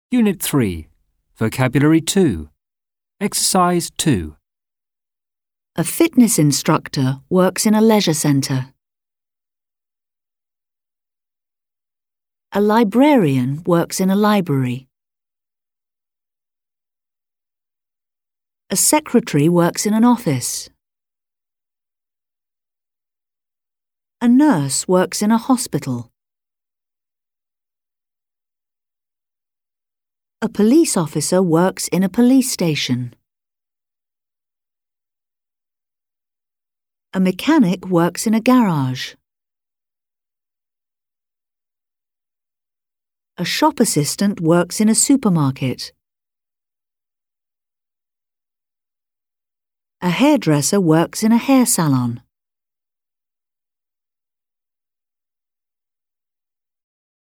Unit 3. Vocabulary 2. Exercise 2. A fitness instructor works in a leisure centre. A librarian works in a library. A secretary works in an office. A nurse works in a hospital. A police officer works in a police station. A mechanic works in a garage. A shop assistant works in a supermarket. A hairdresser works in a hair salon.